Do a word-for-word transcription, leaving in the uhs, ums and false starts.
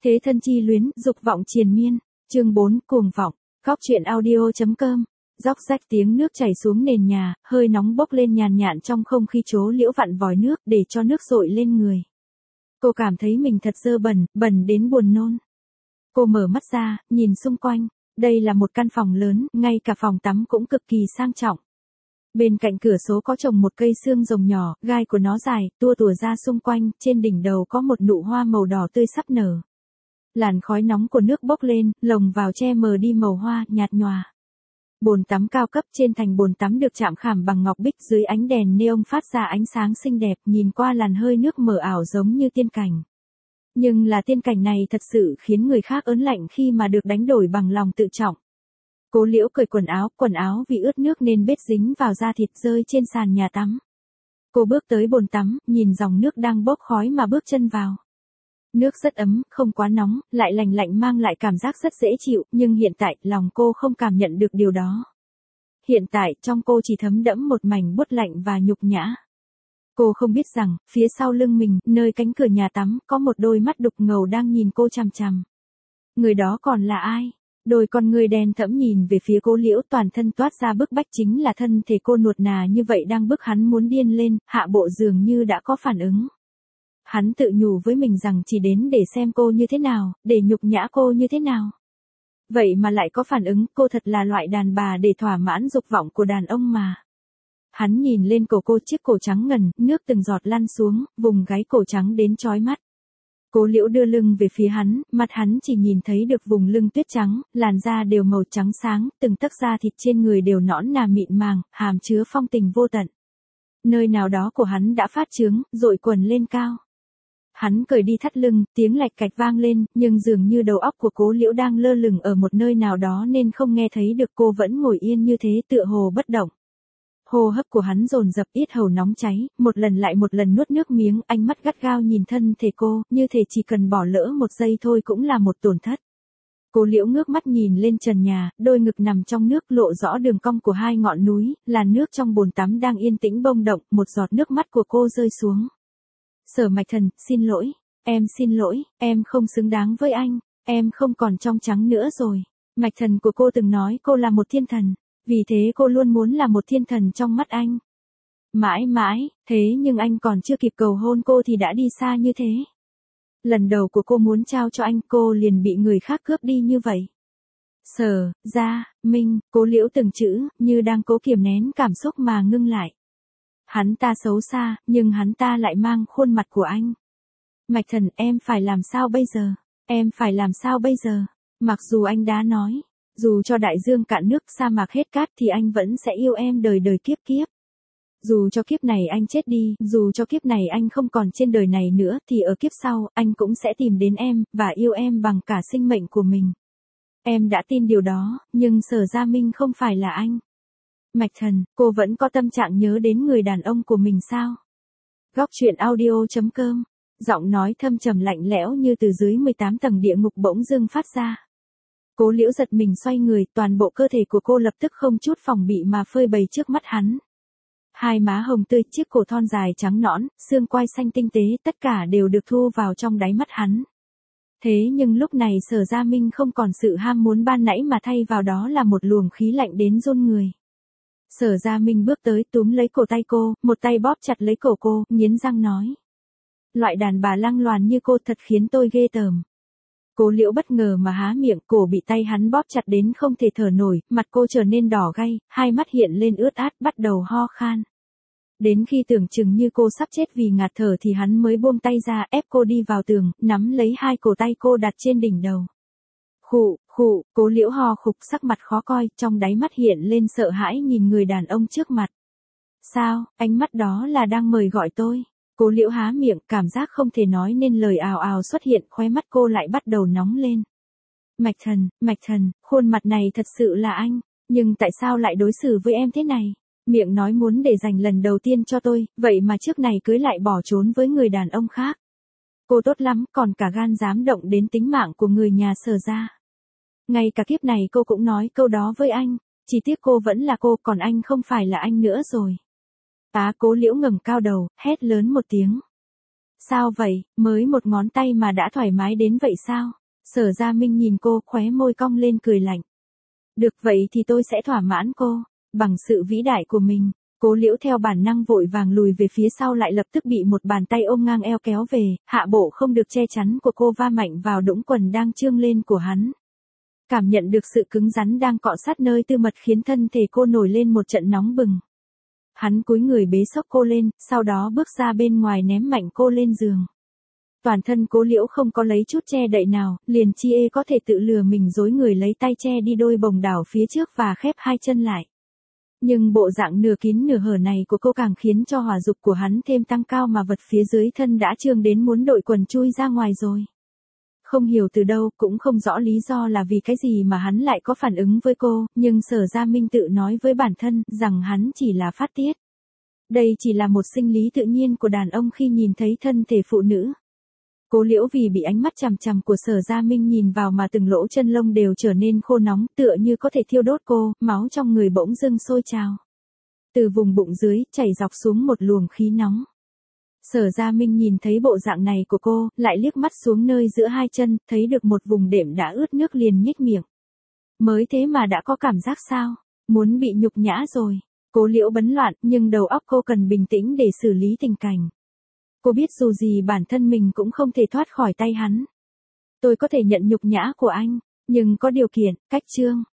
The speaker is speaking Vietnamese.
Thế thân chi luyến, dục vọng triền miên. Chương bốn, cuồng vọng. Góc truyện audio.com. Róc rách tiếng nước chảy xuống nền nhà, hơi nóng bốc lên nhàn nhạn trong không khí chố liễu vặn vòi nước để cho nước dội lên người. Cô cảm thấy mình thật dơ bẩn, bẩn đến buồn nôn. Cô mở mắt ra, nhìn xung quanh. Đây là một căn phòng lớn, ngay cả phòng tắm cũng cực kỳ sang trọng. Bên cạnh cửa sổ có trồng một cây xương rồng nhỏ, gai của nó dài, tua tủa ra xung quanh, trên đỉnh đầu có một nụ hoa màu đỏ tươi sắp nở. Làn khói nóng của nước bốc lên, lồng vào che mờ đi màu hoa, nhạt nhòa. Bồn tắm cao cấp trên thành bồn tắm được chạm khảm bằng ngọc bích dưới ánh đèn neon phát ra ánh sáng xinh đẹp, nhìn qua làn hơi nước mờ ảo giống như tiên cảnh. Nhưng là tiên cảnh này thật sự khiến người khác ớn lạnh khi mà được đánh đổi bằng lòng tự trọng. Cố Liễu cởi quần áo, quần áo vì ướt nước nên bết dính vào da thịt rơi trên sàn nhà tắm. Cô bước tới bồn tắm, nhìn dòng nước đang bốc khói mà bước chân vào. Nước rất ấm, không quá nóng, lại lành lạnh mang lại cảm giác rất dễ chịu, nhưng hiện tại lòng cô không cảm nhận được điều đó. Hiện tại trong cô chỉ thấm đẫm một mảnh buốt lạnh và nhục nhã. Cô không biết rằng, phía sau lưng mình, nơi cánh cửa nhà tắm, có một đôi mắt đục ngầu đang nhìn cô chằm chằm. Người đó còn là ai? Đôi con người đen thẫm nhìn về phía Cố Liễu, toàn thân toát ra bức bách, chính là thân thể cô nuột nà như vậy đang bức hắn muốn điên lên, hạ bộ dường như đã có phản ứng. Hắn tự nhủ với mình rằng chỉ đến để xem cô như thế nào, để nhục nhã cô như thế nào. Vậy mà lại có phản ứng, cô thật là loại đàn bà để thỏa mãn dục vọng của đàn ông mà. Hắn nhìn lên cổ cô, chiếc cổ trắng ngần, nước từng giọt lăn xuống, vùng gáy cổ trắng đến chói mắt. Cố Liễu đưa lưng về phía hắn, mặt hắn chỉ nhìn thấy được vùng lưng tuyết trắng, làn da đều màu trắng sáng, từng tấc da thịt trên người đều nõn nà mịn màng, hàm chứa phong tình vô tận. Nơi nào đó của hắn đã phát trướng, dội quần lên cao. Hắn cởi đi thắt lưng, tiếng lạch cạch vang lên, nhưng dường như đầu óc của Cố Liễu đang lơ lửng ở một nơi nào đó nên không nghe thấy được, cô vẫn ngồi yên như thế tựa hồ bất động. Hô hấp của hắn dồn dập, yết hầu nóng cháy, một lần lại một lần nuốt nước miếng, ánh mắt gắt gao nhìn thân thể cô, như thể chỉ cần bỏ lỡ một giây thôi cũng là một tổn thất. Cố Liễu ngước mắt nhìn lên trần nhà, đôi ngực nằm trong nước lộ rõ đường cong của hai ngọn núi, làn nước trong bồn tắm đang yên tĩnh bông động, một giọt nước mắt của cô rơi xuống. Sở Mạch Thần, xin lỗi, em xin lỗi, em không xứng đáng với anh, em không còn trong trắng nữa rồi. Mạch Thần của cô từng nói cô là một thiên thần. Vì thế cô luôn muốn là một thiên thần trong mắt anh. Mãi mãi, thế nhưng anh còn chưa kịp cầu hôn cô thì đã đi xa như thế. Lần đầu của cô muốn trao cho anh, cô liền bị người khác cướp đi như vậy. Sở, Gia, Minh, Cố Liễu từng chữ, như đang cố kiềm nén cảm xúc mà ngưng lại. Hắn ta xấu xa, nhưng hắn ta lại mang khuôn mặt của anh. Mạch Thần, em phải làm sao bây giờ? Em phải làm sao bây giờ? Mặc dù anh đã nói, dù cho đại dương cạn nước, sa mạc hết cát thì anh vẫn sẽ yêu em đời đời kiếp kiếp. Dù cho kiếp này anh chết đi, dù cho kiếp này anh không còn trên đời này nữa, thì ở kiếp sau, anh cũng sẽ tìm đến em, và yêu em bằng cả sinh mệnh của mình. Em đã tin điều đó, nhưng Sở Gia Minh không phải là anh. Mạch Thần, cô vẫn có tâm trạng nhớ đến người đàn ông của mình sao? Góc truyện audio.com. Giọng nói thâm trầm lạnh lẽo như từ dưới mười tám tầng địa ngục bỗng dưng phát ra. Cố Liễu giật mình xoay người, toàn bộ cơ thể của cô lập tức không chút phòng bị mà phơi bày trước mắt hắn. Hai má hồng tươi, chiếc cổ thon dài trắng nõn, xương quai xanh tinh tế, tất cả đều được thu vào trong đáy mắt hắn. Thế nhưng lúc này Sở Gia Minh không còn sự ham muốn ban nãy mà thay vào đó là một luồng khí lạnh đến run người. Sở Gia Minh bước tới túm lấy cổ tay cô, một tay bóp chặt lấy cổ cô, nghiến răng nói. Loại đàn bà lăng loàn như cô thật khiến tôi ghê tởm. Cố Liễu bất ngờ mà há miệng, cổ bị tay hắn bóp chặt đến không thể thở nổi, mặt cô trở nên đỏ gay, hai mắt hiện lên ướt át, bắt đầu ho khan. Đến khi tưởng chừng như cô sắp chết vì ngạt thở thì hắn mới buông tay ra, ép cô đi vào tường, nắm lấy hai cổ tay cô đặt trên đỉnh đầu. Khụ, khụ, Cố Liễu ho khục, sắc mặt khó coi, trong đáy mắt hiện lên sợ hãi nhìn người đàn ông trước mặt. Sao, ánh mắt đó là đang mời gọi tôi? Cố Liễu há miệng, cảm giác không thể nói nên lời ào ào xuất hiện, khóe mắt cô lại bắt đầu nóng lên. Mạch Thần, Mạch Thần, khuôn mặt này thật sự là anh, nhưng tại sao lại đối xử với em thế này? Miệng nói muốn để dành lần đầu tiên cho tôi, vậy mà trước này cưới lại bỏ trốn với người đàn ông khác. Cô tốt lắm, còn cả gan dám động đến tính mạng của người nhà Sở gia. Ngay cả kiếp này cô cũng nói câu đó với anh, chỉ tiếc cô vẫn là cô, còn anh không phải là anh nữa rồi. Á, Cố Liễu ngẩng cao đầu, hét lớn một tiếng. Sao vậy, mới một ngón tay mà đã thoải mái đến vậy sao? Sở Gia Minh nhìn cô, khóe môi cong lên cười lạnh. Được vậy thì tôi sẽ thỏa mãn cô, bằng sự vĩ đại của mình. Cố Liễu theo bản năng vội vàng lùi về phía sau, lại lập tức bị một bàn tay ôm ngang eo kéo về, hạ bộ không được che chắn của cô va mạnh vào đũng quần đang trương lên của hắn. Cảm nhận được sự cứng rắn đang cọ sát nơi tư mật khiến thân thể cô nổi lên một trận nóng bừng. Hắn cúi người bế xốc cô lên, sau đó bước ra bên ngoài ném mạnh cô lên giường. Toàn thân Cố Liễu không có lấy chút che đậy nào, liền chi ê có thể tự lừa mình dối người lấy tay che đi đôi bồng đảo phía trước và khép hai chân lại. Nhưng bộ dạng nửa kín nửa hở này của cô càng khiến cho hỏa dục của hắn thêm tăng cao, mà vật phía dưới thân đã trương đến muốn đội quần chui ra ngoài rồi. Không hiểu từ đâu, cũng không rõ lý do là vì cái gì mà hắn lại có phản ứng với cô, nhưng Sở Gia Minh tự nói với bản thân rằng hắn chỉ là phát tiết. Đây chỉ là một sinh lý tự nhiên của đàn ông khi nhìn thấy thân thể phụ nữ. Cố Liễu vì bị ánh mắt chằm chằm của Sở Gia Minh nhìn vào mà từng lỗ chân lông đều trở nên khô nóng, tựa như có thể thiêu đốt cô, máu trong người bỗng dưng sôi trào. Từ vùng bụng dưới, chảy dọc xuống một luồng khí nóng. Sở Gia Minh nhìn thấy bộ dạng này của cô, lại liếc mắt xuống nơi giữa hai chân, thấy được một vùng đệm đã ướt nước liền nhếch miệng. Mới thế mà đã có cảm giác sao? Muốn bị nhục nhã rồi. Cố Liễu bấn loạn, nhưng đầu óc cô cần bình tĩnh để xử lý tình cảnh. Cô biết dù gì bản thân mình cũng không thể thoát khỏi tay hắn. Tôi có thể nhận nhục nhã của anh, nhưng có điều kiện, cách chương.